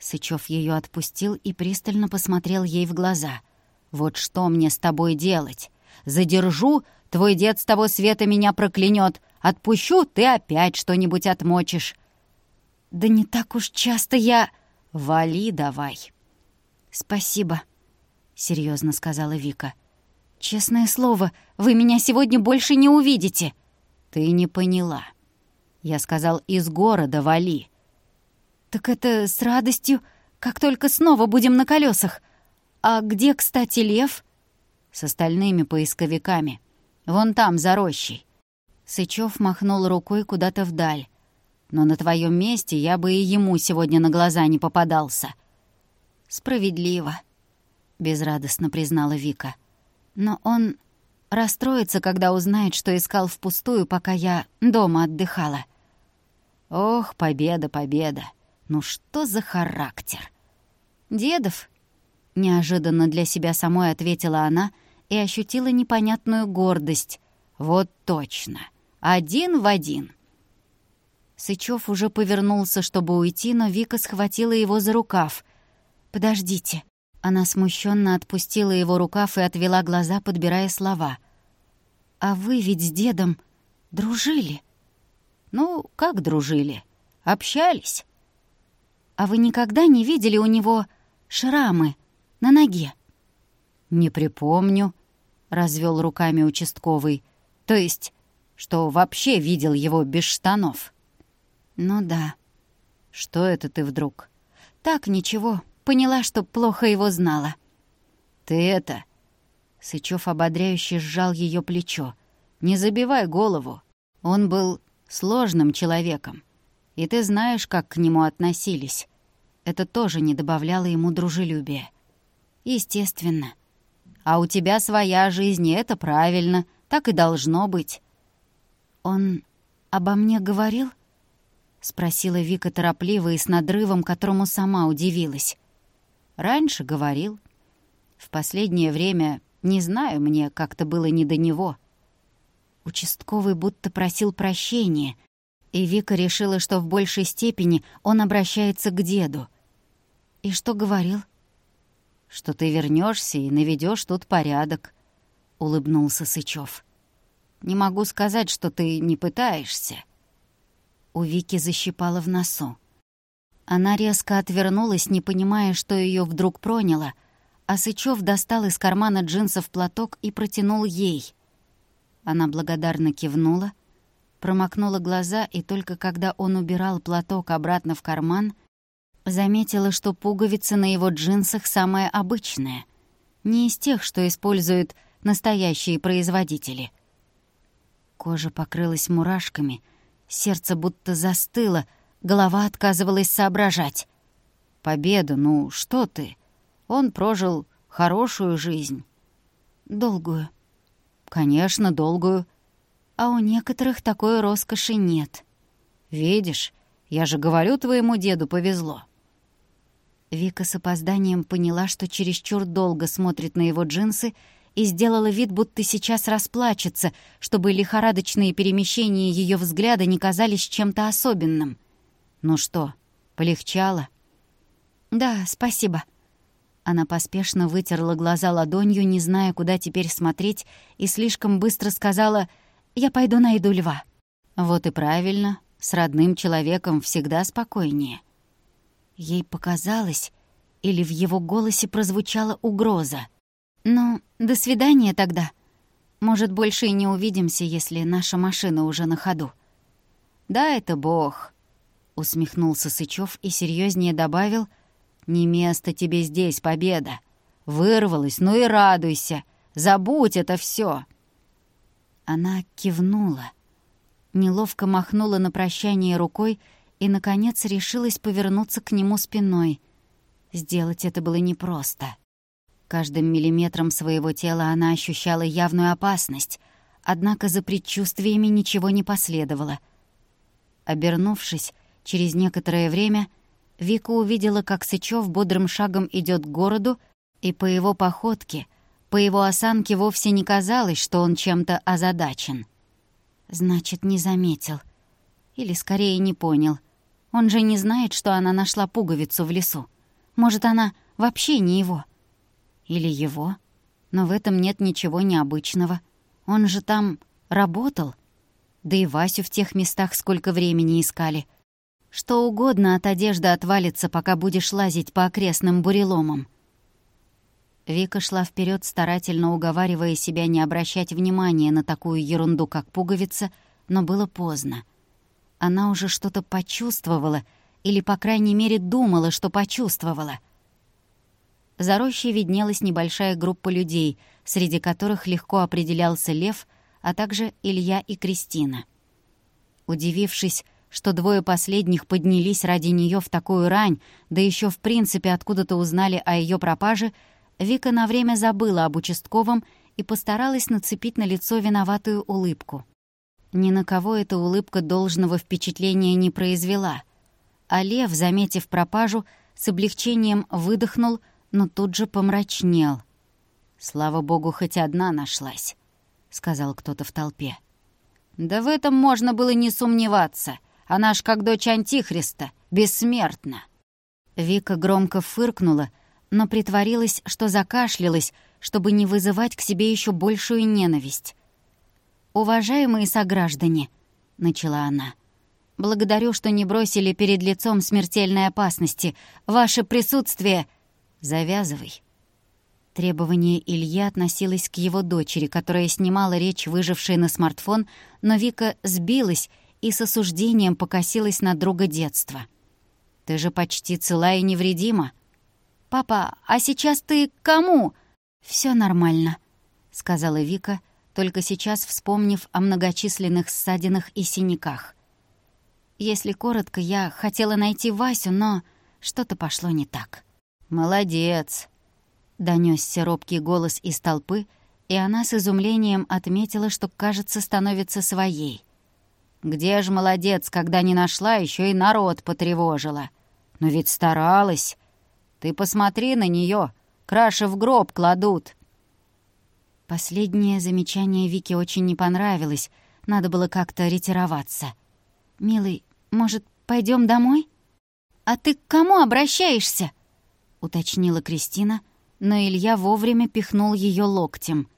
Сычёв её отпустил и пристально посмотрел ей в глаза. «Вот что мне с тобой делать? Задержу, твой дед с того света меня проклянет. Отпущу, ты опять что-нибудь отмочишь». «Да не так уж часто я...» «Вали давай». «Спасибо», — серьезно сказала Вика. «Честное слово, вы меня сегодня больше не увидите». «Ты не поняла. Я сказал, из города вали». «Так это с радостью, как только снова будем на колесах. А где, кстати, Лев?» «С остальными поисковиками. Вон там, за рощей». Сычёв махнул рукой куда-то вдаль. «Но на твоем месте я бы и ему сегодня на глаза не попадался». «Справедливо», — безрадостно признала Вика. «Но он расстроится, когда узнает, что искал впустую, пока я дома отдыхала». «Ох, победа, победа! Ну что за характер?» «Дедов?» — неожиданно для себя самой ответила она и ощутила непонятную гордость. «Вот точно! Один в один!» Сычёв уже повернулся, чтобы уйти, но Вика схватила его за рукав. «Подождите». Она смущенно отпустила его рукав и отвела глаза, подбирая слова. «А вы ведь с дедом дружили?» «Ну, как дружили? Общались». «А вы никогда не видели у него шрамы на ноге?» «Не припомню», — развел руками участковый. «То есть, что вообще видел его без штанов». «Ну да». «Что это ты вдруг?» «Так, ничего. Поняла, что плохо его знала». «Ты это...» Сычёв ободряюще сжал её плечо. «Не забивай голову. Он был сложным человеком. И ты знаешь, как к нему относились. Это тоже не добавляло ему дружелюбия». «Естественно». «А у тебя своя жизнь, и это правильно. Так и должно быть». «Он обо мне говорил?» — спросила Вика торопливо и с надрывом, которому сама удивилась. «Раньше говорил. В последнее время, не знаю, мне как-то было не до него». Участковый будто просил прощения, и Вика решила, что в большей степени он обращается к деду. «И что говорил?» «Что ты вернешься и наведешь тут порядок», — улыбнулся Сычёв. «Не могу сказать, что ты не пытаешься». У Вики защипало в носу. Она резко отвернулась, не понимая, что её вдруг проняло, а Сычёв достал из кармана джинсов платок и протянул ей. Она благодарно кивнула, промокнула глаза, и только когда он убирал платок обратно в карман, заметила, что пуговица на его джинсах самая обычная, не из тех, что используют настоящие производители. Кожа покрылась мурашками, сердце будто застыло, голова отказывалась соображать. «Победа, ну что ты? Он прожил хорошую жизнь». «Долгую». «Конечно, долгую. А у некоторых такой роскоши нет». «Видишь, я же говорю, твоему деду повезло». Вика с опозданием поняла, что чересчур долго смотрит на его джинсы, и сделала вид, будто сейчас расплачется, чтобы лихорадочные перемещения её взгляда не казались чем-то особенным. «Ну что, полегчало?» «Да, спасибо». Она поспешно вытерла глаза ладонью, не зная, куда теперь смотреть, и слишком быстро сказала: «Я пойду найду Льва». «Вот и правильно, с родным человеком всегда спокойнее». Ей показалось, или в его голосе прозвучала угроза. «Ну, до свидания тогда. Может, больше и не увидимся, если наша машина уже на ходу». «Да это Бог», — усмехнулся Сычёв и серьёзнее добавил: «Не место тебе здесь, Победа. Вырвалась, ну и радуйся. Забудь это всё». Она кивнула, неловко махнула на прощание рукой и, наконец, решилась повернуться к нему спиной. Сделать это было непросто. Каждым миллиметром своего тела она ощущала явную опасность, однако за предчувствиями ничего не последовало. Обернувшись, через некоторое время Вика увидела, как Сычёв бодрым шагом идёт к городу, и по его походке, по его осанке вовсе не казалось, что он чем-то озадачен. Значит, не заметил. Или, скорее, не понял. Он же не знает, что она нашла пуговицу в лесу. Может, она вообще не его? Или его? Но в этом нет ничего необычного. Он же там работал. Да и Васю в тех местах сколько времени искали. Что угодно от одежды отвалится, пока будешь лазить по окрестным буреломам. Вика шла вперед, старательно уговаривая себя не обращать внимания на такую ерунду, как пуговица, но было поздно. Она уже что-то почувствовала, или, по крайней мере, думала, что почувствовала. За рощей виднелась небольшая группа людей, среди которых легко определялся Лев, а также Илья и Кристина. Удивившись, что двое последних поднялись ради нее в такую рань, да еще в принципе откуда-то узнали о ее пропаже, Вика на время забыла об участковом и постаралась нацепить на лицо виноватую улыбку. Ни на кого эта улыбка должного впечатления не произвела, а Лев, заметив пропажу, с облегчением выдохнул, но тут же помрачнел. «Слава богу, хоть одна нашлась», — сказал кто-то в толпе. «Да в этом можно было не сомневаться. Она ж как дочь Антихриста, бессмертна». Вика громко фыркнула, но притворилась, что закашлялась, чтобы не вызывать к себе еще большую ненависть. «Уважаемые сограждане», — начала она, — «благодарю, что не бросили перед лицом смертельной опасности. Ваше присутствие...» «Завязывай». Требование Ильи относилось к его дочери, которая снимала речь, выжившей на смартфон, но Вика сбилась и с осуждением покосилась на друга детства. «Ты же почти цела и невредима». «Папа, а сейчас ты к кому?» «Всё нормально», — сказала Вика, только сейчас вспомнив о многочисленных ссадинах и синяках. «Если коротко, я хотела найти Васю, но что-то пошло не так». «Молодец», — донёсся робкий голос из толпы, и она с изумлением отметила, что, кажется, становится своей. «Где ж молодец, когда не нашла, ещё и народ потревожила? Но ведь старалась. Ты посмотри на неё, краши в гроб кладут». Последнее замечание Вике очень не понравилось, надо было как-то ретироваться. «Милый, может, пойдём домой?» «А ты к кому обращаешься?» — уточнила Кристина, но Илья вовремя пихнул её локтем.